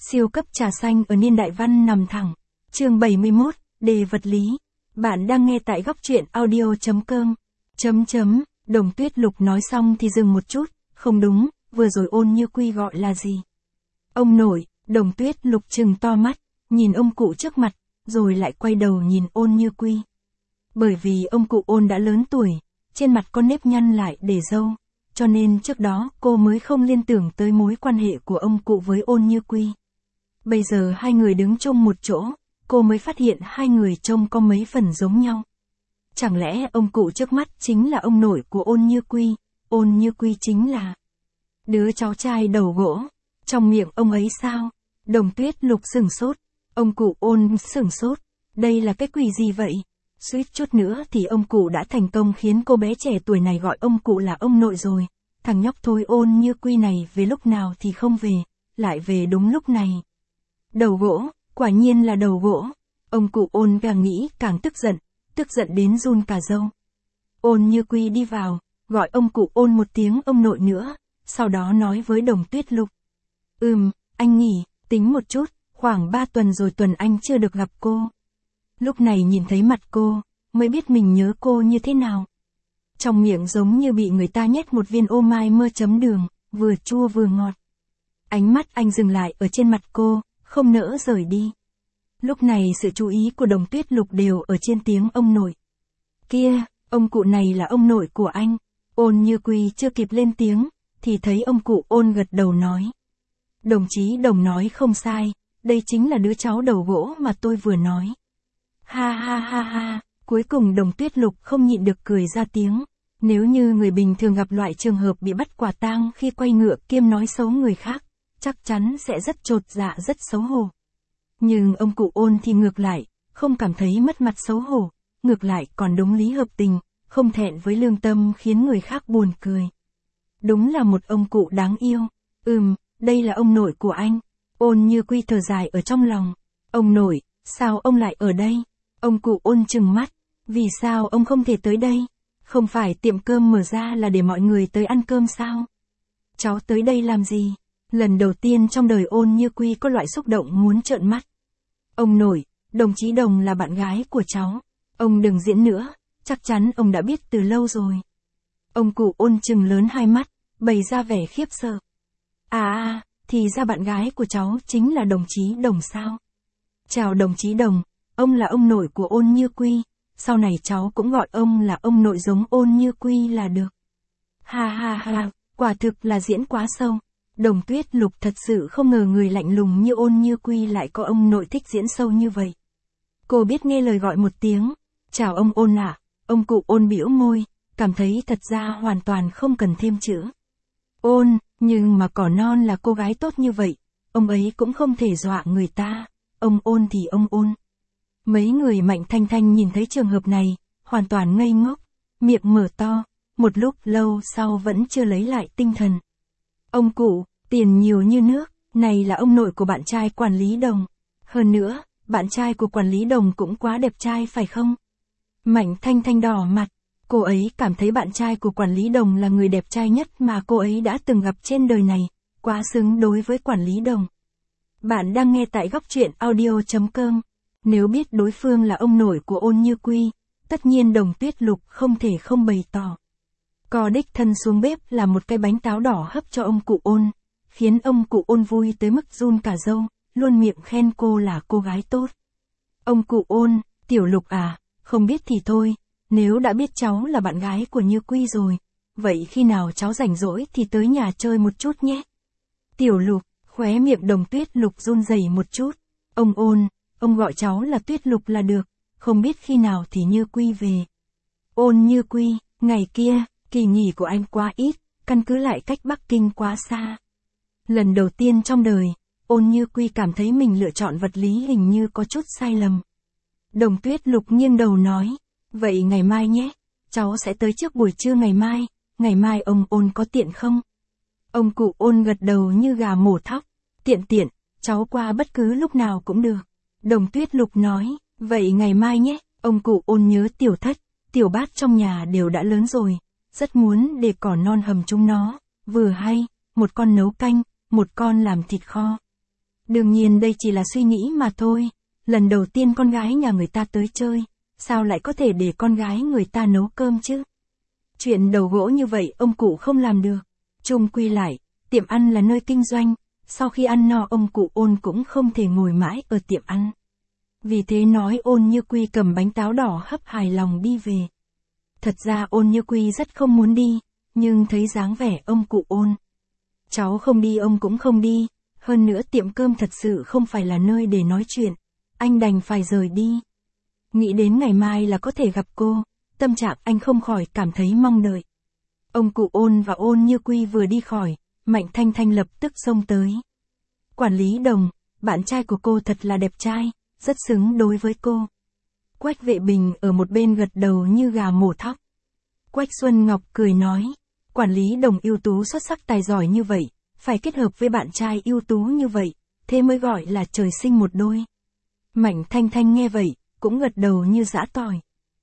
Siêu cấp trà xanh ở niên đại văn nằm thẳng. Chương 71, đề vật lý. Bạn đang nghe tại góc truyện audio.com. Đồng Tuyết Lục nói xong thì dừng một chút, không đúng, vừa rồi Ôn Như Quy gọi là gì? Ông nội. Đồng Tuyết Lục trừng to mắt, nhìn ông cụ trước mặt, rồi lại quay đầu nhìn Ôn Như Quy. Bởi vì ông cụ Ôn đã lớn tuổi, trên mặt có nếp nhăn lại để râu, cho nên trước đó cô mới không liên tưởng tới mối quan hệ của ông cụ với Ôn Như Quy. Bây giờ hai người đứng chung một chỗ, cô mới phát hiện hai người trông có mấy phần giống nhau. Chẳng lẽ ông cụ trước mắt chính là ông nội của Ôn Như Quy, Ôn Như Quy chính là đứa cháu trai đầu gỗ, trong miệng ông ấy sao? Đồng Tuyết Lục sửng sốt, ông cụ Ôn sửng sốt, đây là cái quỷ gì vậy? Suýt chút nữa thì ông cụ đã thành công khiến cô bé trẻ tuổi này gọi ông cụ là ông nội rồi. Thằng nhóc thối Ôn Như Quy này về lúc nào thì không về, lại về đúng lúc này. Đầu gỗ, quả nhiên là đầu gỗ. Ông cụ Ôn càng nghĩ càng tức giận đến run cả râu. Ôn Như Quy đi vào, gọi ông cụ Ôn một tiếng ông nội nữa, sau đó nói với Đồng Tuyết Lục. Anh nghỉ, tính một chút, khoảng 3 tuần rồi Tuần Anh chưa được gặp cô. Lúc này nhìn thấy mặt cô, mới biết mình nhớ cô như thế nào. Trong miệng giống như bị người ta nhét một viên ô mai mơ chấm đường, vừa chua vừa ngọt. Ánh mắt anh dừng lại ở trên mặt cô, không nỡ rời đi. Lúc này sự chú ý của Đồng Tuyết Lục đều ở trên tiếng ông nội. Kia, ông cụ này là ông nội của anh. Ôn Như Quy chưa kịp lên tiếng, thì thấy ông cụ Ôn gật đầu nói. Đồng chí Đồng nói không sai, đây chính là đứa cháu đầu gỗ mà tôi vừa nói. Ha ha ha ha, cuối cùng Đồng Tuyết Lục không nhịn được cười ra tiếng. Nếu như người bình thường gặp loại trường hợp bị bắt quả tang khi quay ngựa kiêm nói xấu người khác, chắc chắn sẽ rất chột dạ rất xấu hổ. Nhưng ông cụ Ôn thì ngược lại, không cảm thấy mất mặt xấu hổ, ngược lại còn đúng lý hợp tình, không thẹn với lương tâm khiến người khác buồn cười. Đúng là một ông cụ đáng yêu. Đây là ông nội của anh. Ôn Như Quy thở dài ở trong lòng. Ông nội, sao ông lại ở đây? Ông cụ Ôn trừng mắt. Vì sao ông không thể tới đây? Không phải tiệm cơm mở ra là để mọi người tới ăn cơm sao? Cháu tới đây làm gì? Lần đầu tiên trong đời Ôn Như Quy có loại xúc động muốn trợn mắt. Ông nội, đồng chí Đồng là bạn gái của cháu. Ông đừng diễn nữa, chắc chắn ông đã biết từ lâu rồi. Ông cụ Ôn trừng lớn hai mắt, bày ra vẻ khiếp sợ. Thì ra bạn gái của cháu chính là đồng chí Đồng sao? Chào đồng chí Đồng, ông là ông nội của Ôn Như Quy, sau này cháu cũng gọi ông là ông nội giống Ôn Như Quy là được. Ha ha ha, quả thực là diễn quá sâu. Đồng Tuyết Lục thật sự không ngờ người lạnh lùng như Ôn Như Quy lại có ông nội thích diễn sâu như vậy. Cô biết nghe lời gọi một tiếng, chào ông Ôn ạ. Ông cụ Ôn bĩu môi, cảm thấy thật ra hoàn toàn không cần thêm chữ Ôn, nhưng mà cỏ non là cô gái tốt như vậy, ông ấy cũng không thể dọa người ta, ông Ôn thì ông Ôn. Mấy người Mạnh Thanh Thanh nhìn thấy trường hợp này, hoàn toàn ngây ngốc, miệng mở to, một lúc lâu sau vẫn chưa lấy lại tinh thần. Ông cụ, tiền nhiều như nước, này là ông nội của bạn trai quản lý Đồng. Hơn nữa, bạn trai của quản lý Đồng cũng quá đẹp trai phải không? Mạnh Thanh Thanh đỏ mặt, cô ấy cảm thấy bạn trai của quản lý Đồng là người đẹp trai nhất mà cô ấy đã từng gặp trên đời này, quá xứng đối với quản lý Đồng. Bạn đang nghe tại góc truyện audio.com. Nếu biết đối phương là ông nội của Ôn Như Quy, tất nhiên Đồng Tuyết Lục không thể không bày tỏ. Cô đích thân xuống bếp làm một cái bánh táo đỏ hấp cho ông cụ Ôn, khiến ông cụ Ôn vui tới mức run cả râu, luôn miệng khen cô là cô gái tốt. Ông cụ Ôn, Tiểu Lục à, không biết thì thôi, nếu đã biết cháu là bạn gái của Như Quy rồi, vậy khi nào cháu rảnh rỗi thì tới nhà chơi một chút nhé. Tiểu Lục, khóe miệng Đồng Tuyết Lục run rẩy một chút. Ông Ôn, ông gọi cháu là Tuyết Lục là được, không biết khi nào thì Như Quy về. Ôn Như Quy, ngày kia, kỳ nghỉ của anh quá ít, căn cứ lại cách Bắc Kinh quá xa. Lần đầu tiên trong đời, Ôn Như Quy cảm thấy mình lựa chọn vật lý hình như có chút sai lầm. Đồng Tuyết Lục nghiêng đầu nói, vậy ngày mai nhé, cháu sẽ tới trước buổi trưa ngày mai ông Ôn có tiện không? Ông cụ Ôn gật đầu như gà mổ thóc, tiện, cháu qua bất cứ lúc nào cũng được. Đồng Tuyết Lục nói, vậy ngày mai nhé, ông cụ Ôn nhớ Tiểu Thất, Tiểu Bát trong nhà đều đã lớn rồi, rất muốn để cỏ non hầm chúng nó, vừa hay, một con nấu canh, một con làm thịt kho. Đương nhiên đây chỉ là suy nghĩ mà thôi. Lần đầu tiên con gái nhà người ta tới chơi, sao lại có thể để con gái người ta nấu cơm chứ? Chuyện đầu gỗ như vậy ông cụ không làm được. Chung quy lại, tiệm ăn là nơi kinh doanh, sau khi ăn no ông cụ Ôn cũng không thể ngồi mãi ở tiệm ăn. Vì thế nói Ôn Như Quy cầm bánh táo đỏ hấp hài lòng đi về. Thật ra Ôn Như Quy rất không muốn đi, nhưng thấy dáng vẻ ông cụ Ôn. Cháu không đi ông cũng không đi, hơn nữa tiệm cơm thật sự không phải là nơi để nói chuyện, anh đành phải rời đi. Nghĩ đến ngày mai là có thể gặp cô, tâm trạng anh không khỏi cảm thấy mong đợi. Ông cụ Ôn và Ôn Như Quy vừa đi khỏi, Mạnh Thanh Thanh lập tức xông tới. Quản lý Đồng, bạn trai của cô thật là đẹp trai, rất xứng đối với cô. Quách Vệ Bình ở một bên gật đầu như gà mổ thóc. Quách Xuân Ngọc cười nói, quản lý Đồng ưu tú xuất sắc tài giỏi như vậy, phải kết hợp với bạn trai ưu tú như vậy, thế mới gọi là trời sinh một đôi. Mạnh Thanh Thanh nghe vậy, cũng gật đầu như giã tỏi.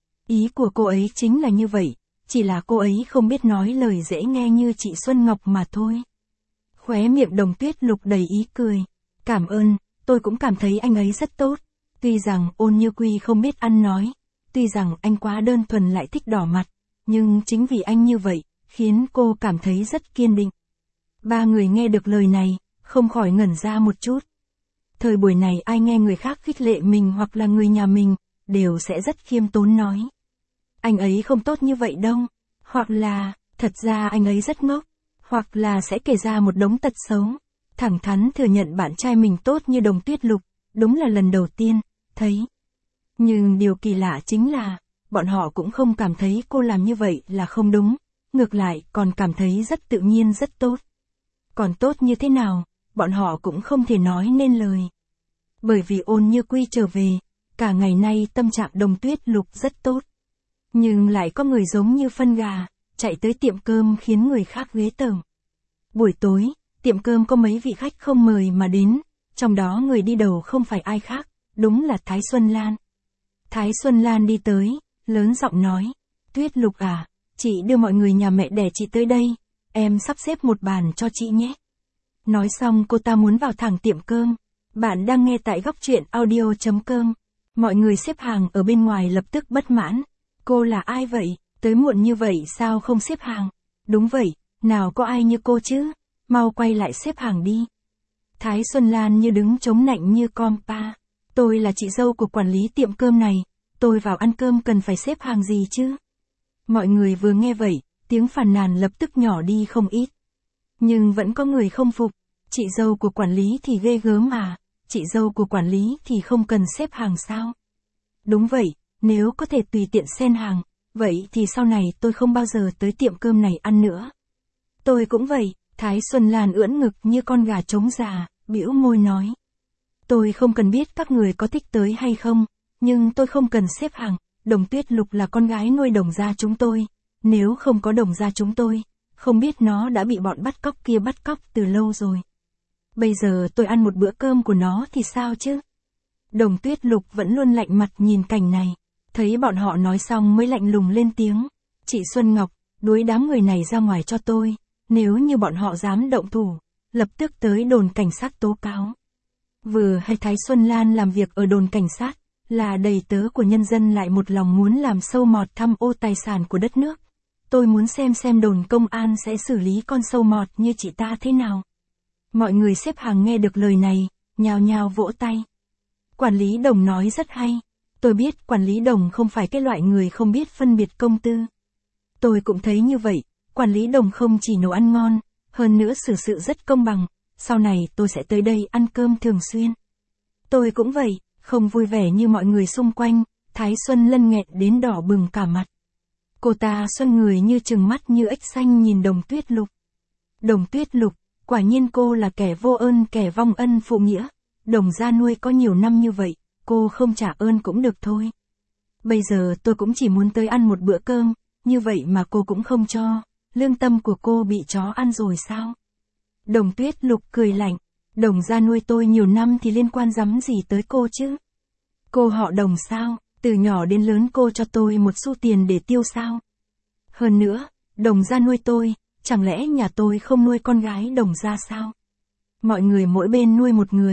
Ý của cô ấy chính là như vậy, chỉ là cô ấy không biết nói lời dễ nghe như chị Xuân Ngọc mà thôi. Khóe miệng Đồng Tuyết Lục đầy ý cười. Cảm ơn, tôi cũng cảm thấy anh ấy rất tốt. Tuy rằng Ôn Như Quy không biết ăn nói, tuy rằng anh quá đơn thuần lại thích đỏ mặt, nhưng chính vì anh như vậy, khiến cô cảm thấy rất kiên định. Ba người nghe được lời này, không khỏi ngẩn ra một chút. Thời buổi này ai nghe người khác khích lệ mình hoặc là người nhà mình, đều sẽ rất khiêm tốn nói. Anh ấy không tốt như vậy đâu, hoặc là, thật ra anh ấy rất ngốc, hoặc là sẽ kể ra một đống tật xấu. Thẳng thắn thừa nhận bạn trai mình tốt như Đồng Tuyết Lục, đúng là lần đầu tiên, thấy. Nhưng điều kỳ lạ chính là, bọn họ cũng không cảm thấy cô làm như vậy là không đúng, ngược lại còn cảm thấy rất tự nhiên rất tốt. Còn tốt như thế nào, bọn họ cũng không thể nói nên lời. Bởi vì Ôn Như Quy trở về, cả ngày nay tâm trạng Đồng Tuyết Lục rất tốt. Nhưng lại có người giống như phân gà, chạy tới tiệm cơm khiến người khác ghê tởm. Buổi tối, tiệm cơm có mấy vị khách không mời mà đến, trong đó người đi đầu không phải ai khác, đúng là Thái Xuân Lan. Thái Xuân Lan đi tới, lớn giọng nói, Tuyết Lục à, chị đưa mọi người nhà mẹ đẻ chị tới đây, em sắp xếp một bàn cho chị nhé. Nói xong cô ta muốn vào thẳng tiệm cơm. Bạn đang nghe tại góc truyện audio.com. Mọi người xếp hàng ở bên ngoài lập tức bất mãn. Cô là ai vậy, tới muộn như vậy sao không xếp hàng? Đúng vậy, nào có ai như cô chứ, mau quay lại xếp hàng đi. Thái Xuân Lan như đứng chống nạnh như con pa. Tôi là chị dâu của quản lý tiệm cơm này, tôi vào ăn cơm cần phải xếp hàng gì chứ? Mọi người vừa nghe vậy, tiếng phàn nàn lập tức nhỏ đi không ít. Nhưng vẫn có người không phục, chị dâu của quản lý thì ghê gớm à, chị dâu của quản lý thì không cần xếp hàng sao? Đúng vậy, nếu có thể tùy tiện xen hàng, vậy thì sau này tôi không bao giờ tới tiệm cơm này ăn nữa. Tôi cũng vậy, Thái Xuân Lan ưỡn ngực như con gà trống già, bĩu môi nói. Tôi không cần biết các người có thích tới hay không, nhưng tôi không cần xếp hàng, Đồng Tuyết Lục là con gái nuôi Đồng gia chúng tôi, nếu không có Đồng gia chúng tôi, không biết nó đã bị bọn bắt cóc kia bắt cóc từ lâu rồi. Bây giờ tôi ăn một bữa cơm của nó thì sao chứ? Đồng Tuyết Lục vẫn luôn lạnh mặt nhìn cảnh này, thấy bọn họ nói xong mới lạnh lùng lên tiếng. Chị Xuân Ngọc, đuổi đám người này ra ngoài cho tôi, nếu như bọn họ dám động thủ, lập tức tới đồn cảnh sát tố cáo. Vừa hay Thái Xuân Lan làm việc ở đồn cảnh sát, là đầy tớ của nhân dân lại một lòng muốn làm sâu mọt tham ô tài sản của đất nước. Tôi muốn xem đồn công an sẽ xử lý con sâu mọt như chị ta thế nào. Mọi người xếp hàng nghe được lời này, nhào nhào vỗ tay. Quản lý Đồng nói rất hay. Tôi biết quản lý Đồng không phải cái loại người không biết phân biệt công tư. Tôi cũng thấy như vậy, quản lý Đồng không chỉ nấu ăn ngon, hơn nữa xử sự rất công bằng, sau này tôi sẽ tới đây ăn cơm thường xuyên. Tôi cũng vậy, không vui vẻ như mọi người xung quanh, Thái Xuân Lân nghẹn đến đỏ bừng cả mặt. Cô ta xoay người như trừng mắt như ếch xanh nhìn Đồng Tuyết Lục. Đồng Tuyết Lục, quả nhiên cô là kẻ vô ơn kẻ vong ân phụ nghĩa. Đồng gia nuôi có nhiều năm như vậy, cô không trả ơn cũng được thôi. Bây giờ tôi cũng chỉ muốn tới ăn một bữa cơm, như vậy mà cô cũng không cho, lương tâm của cô bị chó ăn rồi sao? Đồng Tuyết Lục cười lạnh, Đồng gia nuôi tôi nhiều năm thì liên quan rắm gì tới cô chứ? Cô họ Đồng sao, từ nhỏ đến lớn cô cho tôi một xu tiền để tiêu sao? Hơn nữa, Đồng gia nuôi tôi, chẳng lẽ nhà tôi không nuôi con gái Đồng gia sao? Mọi người mỗi bên nuôi một người,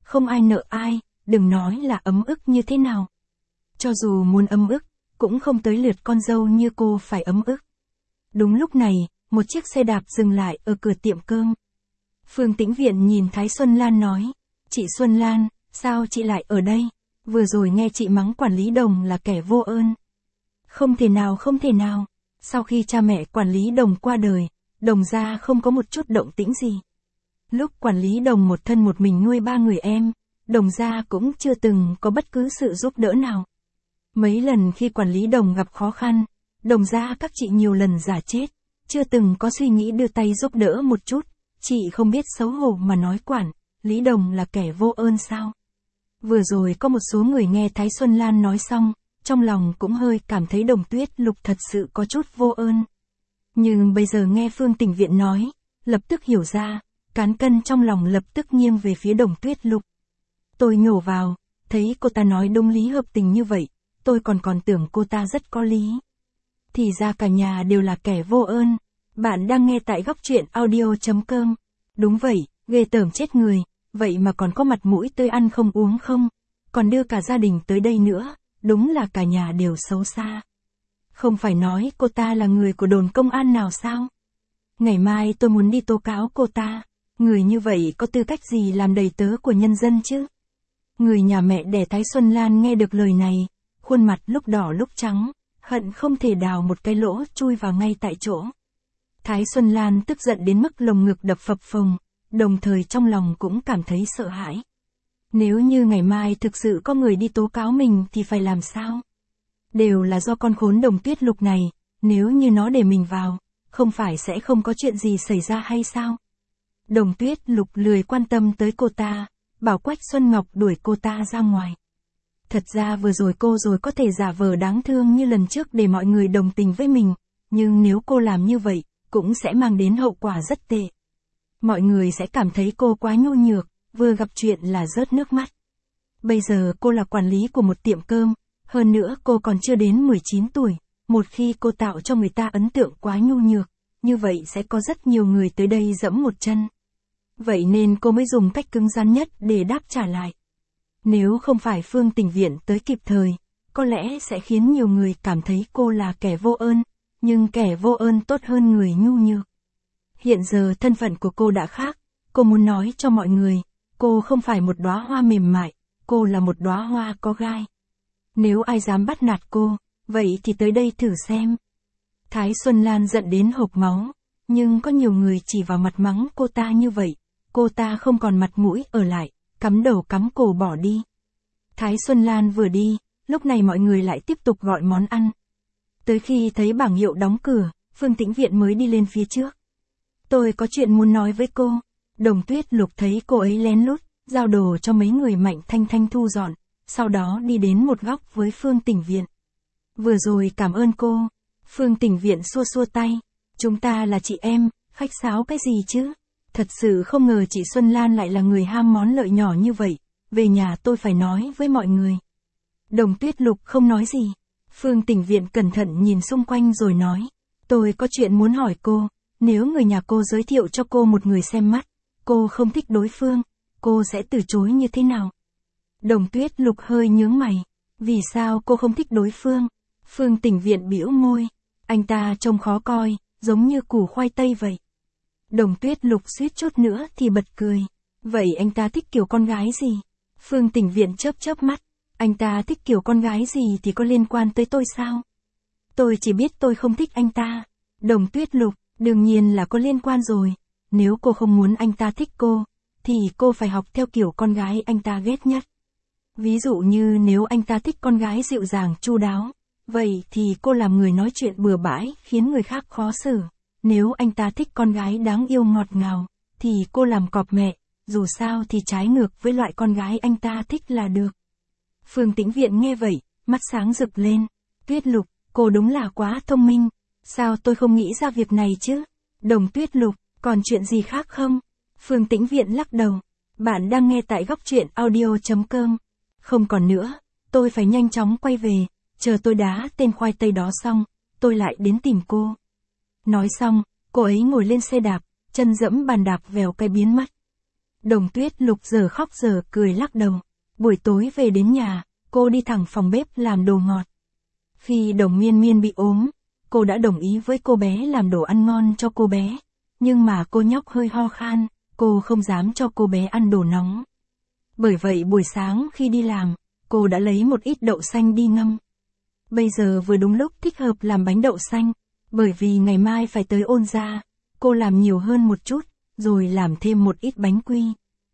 không ai nợ ai, đừng nói là ấm ức như thế nào. Cho dù muốn ấm ức, cũng không tới lượt con dâu như cô phải ấm ức. Đúng lúc này, một chiếc xe đạp dừng lại ở cửa tiệm cơm. Phương Tĩnh Viện nhìn Thái Xuân Lan nói, chị Xuân Lan, sao chị lại ở đây? Vừa rồi nghe chị mắng quản lý Đồng là kẻ vô ơn. Không thể nào, không thể nào. Sau khi cha mẹ quản lý Đồng qua đời, Đồng gia không có một chút động tĩnh gì. Lúc quản lý Đồng một thân một mình nuôi 3 người em, Đồng gia cũng chưa từng có bất cứ sự giúp đỡ nào. Mấy lần khi quản lý Đồng gặp khó khăn, Đồng gia các chị nhiều lần giả chết, chưa từng có suy nghĩ đưa tay giúp đỡ một chút. Chị không biết xấu hổ mà nói quản lý Đồng là kẻ vô ơn sao? Vừa rồi có một số người nghe Thái Xuân Lan nói xong, trong lòng cũng hơi cảm thấy Đồng Tuyết Lục thật sự có chút vô ơn. Nhưng bây giờ nghe Phương Tĩnh Viện nói, lập tức hiểu ra, cán cân trong lòng lập tức nghiêng về phía Đồng Tuyết Lục. Tôi nhổ vào, thấy cô ta nói đúng lý hợp tình như vậy, tôi còn tưởng cô ta rất có lý. Thì ra cả nhà đều là kẻ vô ơn. Bạn đang nghe tại góc truyện audio.com. Đúng vậy, ghê tởm chết người, vậy mà còn có mặt mũi tới ăn không uống không, còn đưa cả gia đình tới đây nữa, đúng là cả nhà đều xấu xa. Không phải nói cô ta là người của đồn công an nào sao? Ngày mai tôi muốn đi tố cáo cô ta, người như vậy có tư cách gì làm đầy tớ của nhân dân chứ? Người nhà mẹ đẻ Thái Xuân Lan nghe được lời này, khuôn mặt lúc đỏ lúc trắng, hận không thể đào một cái lỗ chui vào ngay tại chỗ. Thái Xuân Lan tức giận đến mức lồng ngực đập phập phồng, đồng thời trong lòng cũng cảm thấy sợ hãi. Nếu như ngày mai thực sự có người đi tố cáo mình thì phải làm sao? Đều là do con khốn Đồng Tuyết Lục này, nếu như nó để mình vào, không phải sẽ không có chuyện gì xảy ra hay sao? Đồng Tuyết Lục lười quan tâm tới cô ta, bảo Quách Xuân Ngọc đuổi cô ta ra ngoài. Thật ra vừa rồi cô rồi có thể giả vờ đáng thương như lần trước để mọi người đồng tình với mình, nhưng nếu cô làm như vậy, cũng sẽ mang đến hậu quả rất tệ. Mọi người sẽ cảm thấy cô quá nhu nhược, vừa gặp chuyện là rớt nước mắt. Bây giờ cô là quản lý của một tiệm cơm, hơn nữa cô còn chưa đến 19 tuổi, một khi cô tạo cho người ta ấn tượng quá nhu nhược, như vậy sẽ có rất nhiều người tới đây dẫm một chân. Vậy nên cô mới dùng cách cứng rắn nhất để đáp trả lại. Nếu không phải Phương Tĩnh Viện tới kịp thời, có lẽ sẽ khiến nhiều người cảm thấy cô là kẻ vô ơn, nhưng kẻ vô ơn tốt hơn người nhu nhược. Hiện giờ thân phận của cô đã khác, cô muốn nói cho mọi người, cô không phải một đóa hoa mềm mại, cô là một đóa hoa có gai. Nếu ai dám bắt nạt cô, vậy thì tới đây thử xem. Thái Xuân Lan giận đến hộc máu, nhưng có nhiều người chỉ vào mặt mắng cô ta như vậy, cô ta không còn mặt mũi ở lại, cắm đầu cắm cổ bỏ đi. Thái Xuân Lan vừa đi, lúc này mọi người lại tiếp tục gọi món ăn. Tới khi thấy bảng hiệu đóng cửa, Phương Tĩnh Viện mới đi lên phía trước. Tôi có chuyện muốn nói với cô. Đồng Tuyết Lục thấy cô ấy lén lút, giao đồ cho mấy người Mạnh Thanh Thanh thu dọn, sau đó đi đến một góc với Phương Tĩnh Viện. Vừa rồi cảm ơn cô. Phương Tĩnh Viện xua xua tay. Chúng ta là chị em, khách sáo cái gì chứ? Thật sự không ngờ chị Xuân Lan lại là người ham món lợi nhỏ như vậy. Về nhà tôi phải nói với mọi người. Đồng Tuyết Lục không nói gì. Phương Tĩnh Viện cẩn thận nhìn xung quanh rồi nói. Tôi có chuyện muốn hỏi cô. Nếu người nhà cô giới thiệu cho cô một người xem mắt, cô không thích đối phương, cô sẽ từ chối như thế nào? Đồng Tuyết Lục hơi nhướng mày. Vì sao cô không thích đối phương? Phương Tĩnh Viện bĩu môi. Anh ta trông khó coi, giống như củ khoai tây vậy. Đồng Tuyết Lục suýt chút nữa thì bật cười. Vậy anh ta thích kiểu con gái gì? Phương Tĩnh Viện chớp chớp mắt. Anh ta thích kiểu con gái gì thì có liên quan tới tôi sao? Tôi chỉ biết tôi không thích anh ta. Đồng Tuyết Lục, đương nhiên là có liên quan rồi. Nếu cô không muốn anh ta thích cô, thì cô phải học theo kiểu con gái anh ta ghét nhất. Ví dụ như nếu anh ta thích con gái dịu dàng chu đáo, vậy thì cô làm người nói chuyện bừa bãi khiến người khác khó xử. Nếu anh ta thích con gái đáng yêu ngọt ngào, thì cô làm cọp mẹ, dù sao thì trái ngược với loại con gái anh ta thích là được. Phương Tĩnh Viện nghe vậy, mắt sáng rực lên. Tuyết Lục, cô đúng là quá thông minh. Sao tôi không nghĩ ra việc này chứ? Đồng Tuyết Lục, còn chuyện gì khác không? Phương Tĩnh Viện lắc đầu. Bạn đang nghe tại góc truyện audio.com. Không còn nữa, tôi phải nhanh chóng quay về, chờ tôi đá tên khoai tây đó xong, tôi lại đến tìm cô. Nói xong, cô ấy ngồi lên xe đạp, chân dẫm bàn đạp vèo cái biến mất. Đồng Tuyết Lục giờ khóc giờ cười lắc đầu. Buổi tối về đến nhà, cô đi thẳng phòng bếp làm đồ ngọt. Khi Đồng Miên Miên bị ốm, cô đã đồng ý với cô bé làm đồ ăn ngon cho cô bé. Nhưng mà cô nhóc hơi ho khan, cô không dám cho cô bé ăn đồ nóng. Bởi vậy buổi sáng khi đi làm, cô đã lấy một ít đậu xanh đi ngâm. Bây giờ vừa đúng lúc thích hợp làm bánh đậu xanh, bởi vì ngày mai phải tới Ôn gia, cô làm nhiều hơn một chút, rồi làm thêm một ít bánh quy.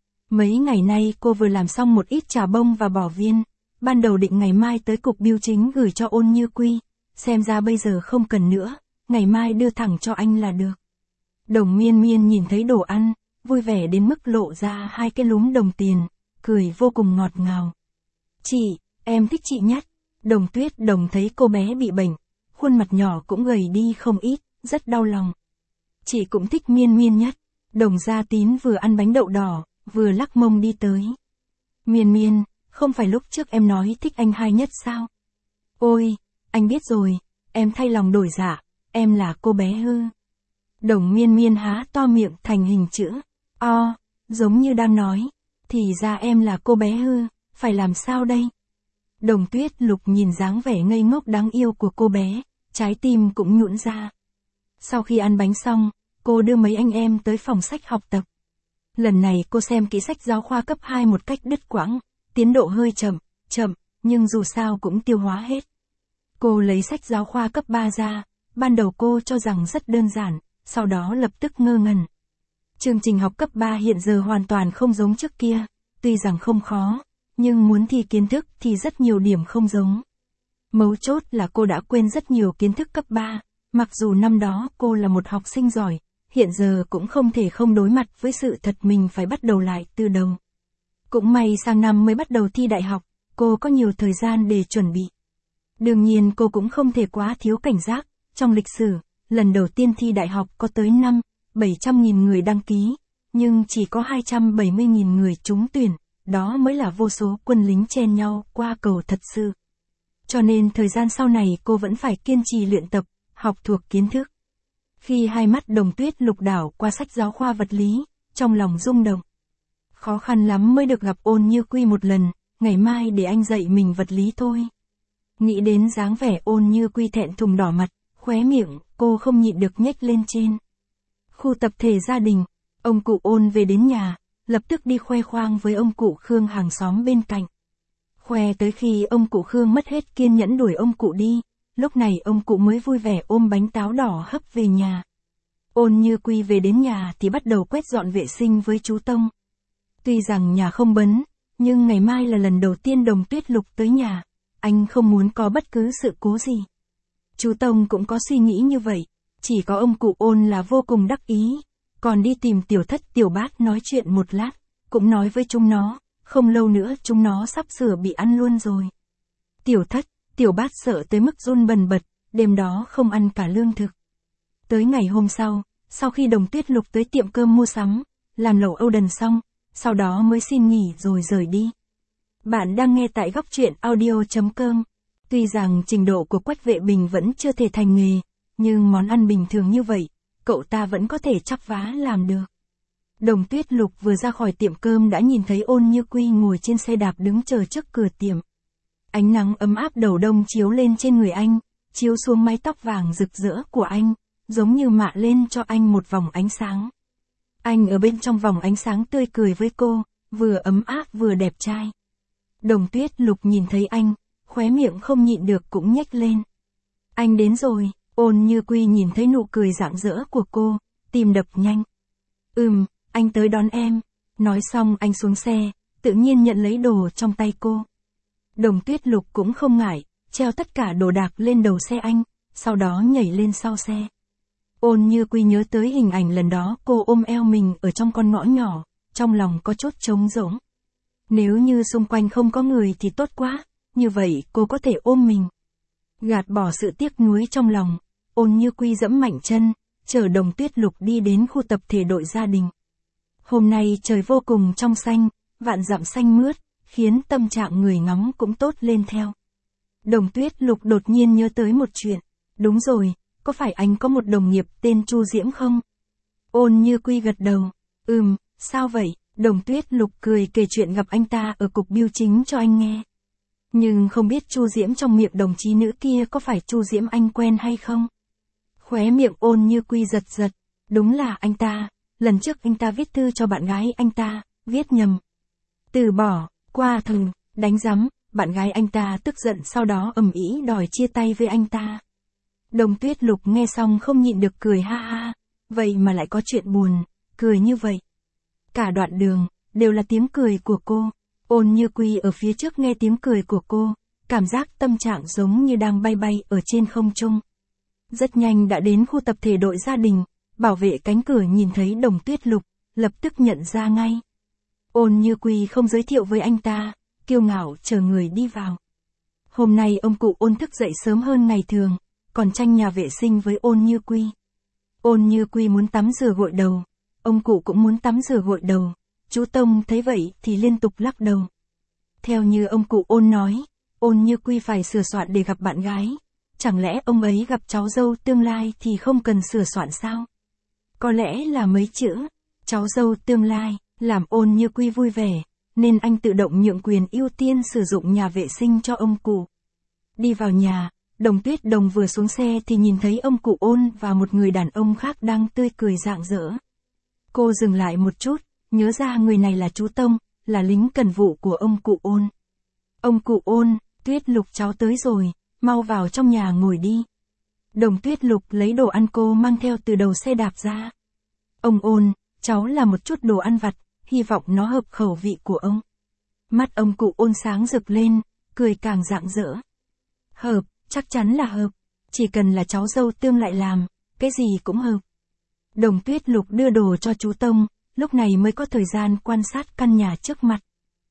Mấy ngày nay cô vừa làm xong một ít trà bông và bỏ viên, ban đầu định ngày mai tới cục bưu chính gửi cho Ôn Như Quy, xem ra bây giờ không cần nữa, ngày mai đưa thẳng cho anh là được. Đồng Miên Miên nhìn thấy đồ ăn, vui vẻ đến mức lộ ra hai cái lúm đồng tiền, cười vô cùng ngọt ngào. Chị, em thích chị nhất. Đồng Tuyết Đồng thấy cô bé bị bệnh, khuôn mặt nhỏ cũng gầy đi không ít, rất đau lòng. Chị cũng thích Miên Miên nhất. Đồng Gia Tín vừa ăn bánh đậu đỏ, vừa lắc mông đi tới. Miên Miên, không phải lúc trước em nói thích anh hai nhất sao? Ôi, anh biết rồi, em thay lòng đổi dạ, em là cô bé hư. Đồng Miên Miên há to miệng thành hình chữ O, giống như đang nói, thì ra em là cô bé hư, phải làm sao đây? Đồng Tuyết Lục nhìn dáng vẻ ngây ngốc đáng yêu của cô bé, trái tim cũng nhũn ra. Sau khi ăn bánh xong, cô đưa mấy anh em tới phòng sách học tập. Lần này cô xem kỹ sách giáo khoa cấp 2 một cách đứt quãng, tiến độ hơi chậm, nhưng dù sao cũng tiêu hóa hết. Cô lấy sách giáo khoa cấp 3 ra, ban đầu cô cho rằng rất đơn giản, sau đó lập tức ngơ ngẩn. Chương trình học cấp 3 hiện giờ hoàn toàn không giống trước kia, tuy rằng không khó, nhưng muốn thi kiến thức thì rất nhiều điểm không giống. Mấu chốt là cô đã quên rất nhiều kiến thức cấp 3, mặc dù năm đó cô là một học sinh giỏi, hiện giờ cũng không thể không đối mặt với sự thật mình phải bắt đầu lại từ đầu. Cũng may sang năm mới bắt đầu thi đại học, cô có nhiều thời gian để chuẩn bị. Đương nhiên cô cũng không thể quá thiếu cảnh giác, trong lịch sử, lần đầu tiên thi đại học có tới 700.000 người đăng ký, nhưng chỉ có 270.000 người trúng tuyển, đó mới là vô số quân lính chen nhau qua cầu thật sự. Cho nên thời gian sau này cô vẫn phải kiên trì luyện tập, học thuộc kiến thức. Khi hai mắt Đồng Tuyết Lục đảo qua sách giáo khoa vật lý, trong lòng rung động. Khó khăn lắm mới được gặp Ôn Như Quy một lần, ngày mai để anh dạy mình vật lý thôi. Nghĩ đến dáng vẻ Ôn Như Quy thẹn thùng đỏ mặt, khóe miệng, cô không nhịn được nhếch lên trên. Khu tập thể gia đình, ông cụ Ôn về đến nhà, lập tức đi khoe khoang với ông cụ Khương hàng xóm bên cạnh. Khoe tới khi ông cụ Khương mất hết kiên nhẫn đuổi ông cụ đi, lúc này ông cụ mới vui vẻ ôm bánh táo đỏ hấp về nhà. Ôn Như Quy về đến nhà thì bắt đầu quét dọn vệ sinh với chú Tông. Tuy rằng nhà không bấn, nhưng ngày mai là lần đầu tiên Đồng Tuyết Lục tới nhà, anh không muốn có bất cứ sự cố gì. Chú Tông cũng có suy nghĩ như vậy, chỉ có ông cụ Ôn là vô cùng đắc ý, còn đi tìm Tiểu Thất Tiểu Bát nói chuyện một lát, cũng nói với chúng nó, không lâu nữa chúng nó sắp sửa bị ăn luôn rồi. Tiểu Thất, Tiểu Bát sợ tới mức run bần bật, đêm đó không ăn cả lương thực. Tới ngày hôm sau khi Đồng Tuyết Lục tới tiệm cơm mua sắm, làm lẩu Âu Đần xong, sau đó mới xin nghỉ rồi rời đi. Bạn đang nghe tại góc truyện audio.com. Tuy rằng trình độ của Quách Vệ Bình vẫn chưa thể thành nghề, nhưng món ăn bình thường như vậy, cậu ta vẫn có thể chắp vá làm được. Đồng Tuyết Lục vừa ra khỏi tiệm cơm đã nhìn thấy Ôn Như Quy ngồi trên xe đạp đứng chờ trước cửa tiệm. Ánh nắng ấm áp đầu đông chiếu lên trên người anh, chiếu xuống mái tóc vàng rực rỡ của anh, giống như mạ lên cho anh một vòng ánh sáng. Anh ở bên trong vòng ánh sáng tươi cười với cô, vừa ấm áp vừa đẹp trai. Đồng Tuyết Lục nhìn thấy anh, khóe miệng không nhịn được cũng nhếch lên. Anh đến rồi, Ôn Như Quy nhìn thấy nụ cười rạng rỡ của cô, tim đập nhanh. Anh tới đón em. Nói xong anh xuống xe, tự nhiên nhận lấy đồ trong tay cô. Đồng Tuyết Lục cũng không ngại, treo tất cả đồ đạc lên đầu xe anh, sau đó nhảy lên sau xe. Ôn Như Quy nhớ tới hình ảnh lần đó cô ôm eo mình ở trong con ngõ nhỏ, trong lòng có chút trống rỗng. Nếu như xung quanh không có người thì tốt quá, như vậy cô có thể ôm mình. Gạt bỏ sự tiếc nuối trong lòng, Ôn Như Quy giẫm mạnh chân, chở Đồng Tuyết Lục đi đến khu tập thể đội gia đình. Hôm nay trời vô cùng trong xanh, vạn dặm xanh mướt, khiến tâm trạng người ngắm cũng tốt lên theo. Đồng Tuyết Lục đột nhiên nhớ tới một chuyện. Đúng rồi, có phải anh có một đồng nghiệp tên Chu Diễm không? Ôn Như Quy gật đầu. Sao vậy? Đồng Tuyết Lục cười kể chuyện gặp anh ta ở cục bưu chính cho anh nghe. Nhưng không biết Chu Diễm trong miệng đồng chí nữ kia có phải Chu Diễm anh quen hay không? Khóe miệng Ôn Như Quy giật giật, đúng là anh ta, lần trước anh ta viết thư cho bạn gái anh ta, viết nhầm. Từ bỏ, qua thừng, đánh rắm, bạn gái anh ta tức giận sau đó ầm ĩ đòi chia tay với anh ta. Đồng Tuyết Lục nghe xong không nhịn được cười ha ha, vậy mà lại có chuyện buồn, cười như vậy. Cả đoạn đường, đều là tiếng cười của cô. Ôn Như Quy ở phía trước nghe tiếng cười của cô, cảm giác tâm trạng giống như đang bay bay ở trên không trung. Rất nhanh đã đến khu tập thể đội gia đình, bảo vệ cánh cửa nhìn thấy Đồng Tuyết Lục, lập tức nhận ra ngay. Ôn Như Quy không giới thiệu với anh ta, kiêu ngạo chờ người đi vào. Hôm nay ông cụ Ôn thức dậy sớm hơn ngày thường, còn tranh nhà vệ sinh với Ôn Như Quy. Ôn Như Quy muốn tắm rửa gội đầu, ông cụ cũng muốn tắm rửa gội đầu. Chú Tông thấy vậy thì liên tục lắc đầu. Theo như ông cụ Ôn nói, Ôn Như Quy phải sửa soạn để gặp bạn gái. Chẳng lẽ ông ấy gặp cháu dâu tương lai thì không cần sửa soạn sao? Có lẽ là mấy chữ, cháu dâu tương lai, làm Ôn Như Quy vui vẻ, nên anh tự động nhượng quyền ưu tiên sử dụng nhà vệ sinh cho ông cụ. Đi vào nhà, Đồng Tuyết Đồng vừa xuống xe thì nhìn thấy ông cụ Ôn và một người đàn ông khác đang tươi cười rạng rỡ. Cô dừng lại một chút, nhớ ra người này là chú Tông, là lính cần vụ của ông cụ Ôn. Ông cụ Ôn, Tuyết Lục cháu tới rồi, mau vào trong nhà ngồi đi. Đồng Tuyết Lục lấy đồ ăn cô mang theo từ đầu xe đạp ra. Ông Ôn, cháu làm một chút đồ ăn vặt, hy vọng nó hợp khẩu vị của ông. Mắt ông cụ Ôn sáng rực lên, cười càng rạng rỡ. Hợp, chắc chắn là hợp, chỉ cần là cháu dâu tương lại làm, cái gì cũng hợp. Đồng Tuyết Lục đưa đồ cho chú Tông, lúc này mới có thời gian quan sát căn nhà trước mặt.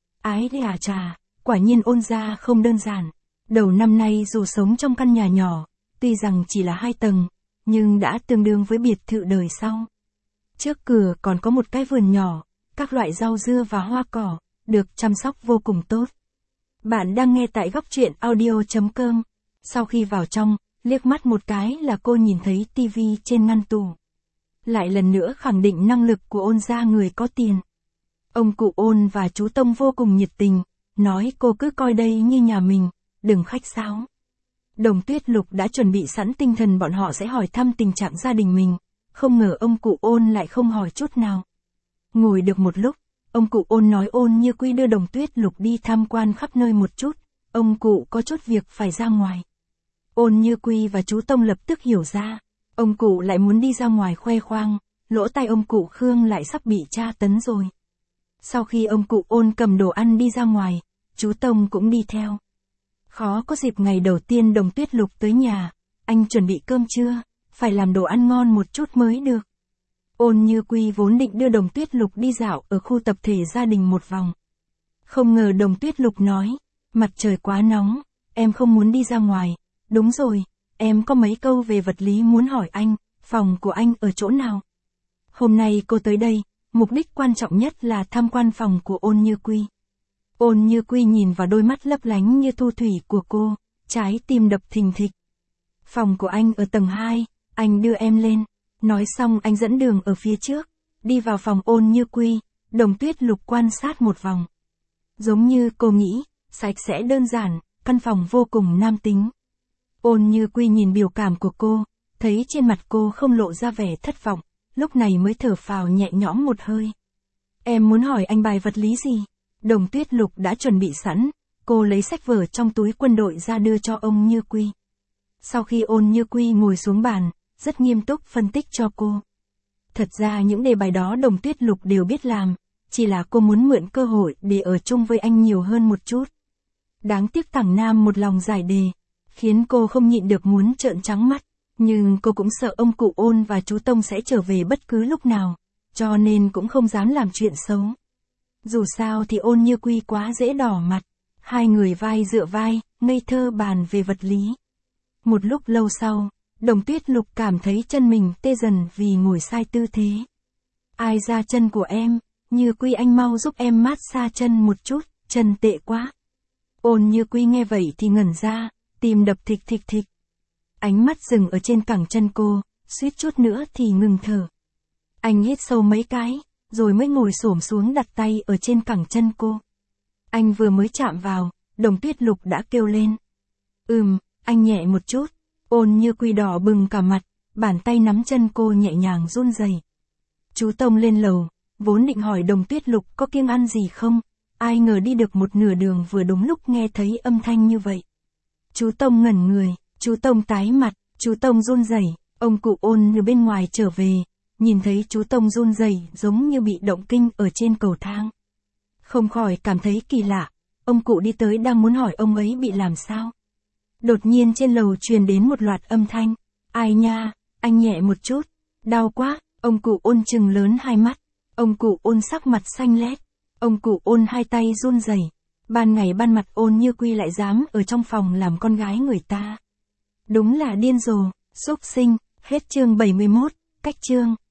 Ái đà trà, quả nhiên Ôn gia không đơn giản. Đầu năm nay dù sống trong căn nhà nhỏ, tuy rằng chỉ là 2 tầng, nhưng đã tương đương với biệt thự đời sau. Trước cửa còn có một cái vườn nhỏ, các loại rau dưa và hoa cỏ, được chăm sóc vô cùng tốt. Bạn đang nghe tại góc truyện audio.com. Sau khi vào trong, liếc mắt một cái là cô nhìn thấy tivi trên ngăn tủ. Lại lần nữa khẳng định năng lực của Ôn gia người có tiền. Ông cụ Ôn và chú Tông vô cùng nhiệt tình, nói cô cứ coi đây như nhà mình, đừng khách sáo. Đồng Tuyết Lục đã chuẩn bị sẵn tinh thần bọn họ sẽ hỏi thăm tình trạng gia đình mình, không ngờ ông cụ Ôn lại không hỏi chút nào. Ngồi được một lúc, ông cụ Ôn nói Ôn Như Quy đưa Đồng Tuyết Lục đi tham quan khắp nơi một chút, ông cụ có chút việc phải ra ngoài. Ôn Như Quy và chú Tông lập tức hiểu ra, ông cụ lại muốn đi ra ngoài khoe khoang, lỗ tai ông cụ Khương lại sắp bị tra tấn rồi. Sau khi ông cụ Ôn cầm đồ ăn đi ra ngoài, chú Tông cũng đi theo. Khó có dịp ngày đầu tiên Đồng Tuyết Lục tới nhà, anh chuẩn bị cơm trưa, phải làm đồ ăn ngon một chút mới được. Ôn Như Quy vốn định đưa Đồng Tuyết Lục đi dạo ở khu tập thể gia đình một vòng. Không ngờ Đồng Tuyết Lục nói, mặt trời quá nóng, em không muốn đi ra ngoài. Đúng rồi, em có mấy câu về vật lý muốn hỏi anh, phòng của anh ở chỗ nào? Hôm nay cô tới đây, mục đích quan trọng nhất là tham quan phòng của Ôn Như Quy. Ôn Như Quy nhìn vào đôi mắt lấp lánh như thu thủy của cô, trái tim đập thình thịch. Phòng của anh ở tầng 2, anh đưa em lên. Nói xong anh dẫn đường ở phía trước, đi vào phòng Ôn Như Quy, Đồng Tuyết Lục quan sát một vòng. Giống như cô nghĩ, sạch sẽ đơn giản, căn phòng vô cùng nam tính. Ôn Như Quy nhìn biểu cảm của cô, thấy trên mặt cô không lộ ra vẻ thất vọng, lúc này mới thở phào nhẹ nhõm một hơi. Em muốn hỏi anh bài vật lý gì? Đồng Tuyết Lục đã chuẩn bị sẵn, cô lấy sách vở trong túi quân đội ra đưa cho ông Như Quy. Sau khi Ôn Như Quy ngồi xuống bàn, rất nghiêm túc phân tích cho cô. Thật ra những đề bài đó Đồng Tuyết Lục đều biết làm, chỉ là cô muốn mượn cơ hội để ở chung với anh nhiều hơn một chút. Đáng tiếc thằng Nam một lòng giải đề, khiến cô không nhịn được muốn trợn trắng mắt, nhưng cô cũng sợ ông cụ Ôn và chú Tông sẽ trở về bất cứ lúc nào, cho nên cũng không dám làm chuyện xấu. Dù sao thì Ôn Như Quy quá dễ đỏ mặt, hai người vai dựa vai, ngây thơ bàn về vật lý. Một lúc lâu sau, Đồng Tuyết Lục cảm thấy chân mình tê dần vì ngồi sai tư thế. Ai da chân của em, Như Quy anh mau giúp em mát xa chân một chút, chân tệ quá. Ôn Như Quy nghe vậy thì ngẩn ra, tim đập thịch thịch thịch. Ánh mắt dừng ở trên cẳng chân cô, suýt chút nữa thì ngừng thở. Anh hít sâu mấy cái, rồi mới ngồi xổm xuống đặt tay ở trên cẳng chân cô. Anh vừa mới chạm vào, Đồng Tuyết Lục đã kêu lên. Anh nhẹ một chút. Ôn Như Quy đỏ bừng cả mặt, bàn tay nắm chân cô nhẹ nhàng run rẩy. Chú Tông lên lầu, vốn định hỏi Đồng Tuyết Lục có kiêng ăn gì không, ai ngờ đi được một nửa đường vừa đúng lúc nghe thấy âm thanh như vậy. Chú Tông ngẩn người, chú Tông tái mặt, chú Tông run rẩy. Ông cụ Ôn Như bên ngoài trở về, nhìn thấy chú Tông run rẩy giống như bị động kinh ở trên cầu thang. Không khỏi cảm thấy kỳ lạ, ông cụ đi tới đang muốn hỏi ông ấy bị làm sao. Đột nhiên trên lầu truyền đến một loạt âm thanh. Ai nha, anh nhẹ một chút, đau quá. Ông cụ Ôn trừng lớn hai mắt. Ông cụ Ôn sắc mặt xanh lét. Ông cụ Ôn hai tay run rẩy. Ban ngày ban mặt Ôn Như Quy lại dám ở trong phòng làm con gái người ta. Đúng là điên rồ, xúc sinh. Hết chương 71, cách chương.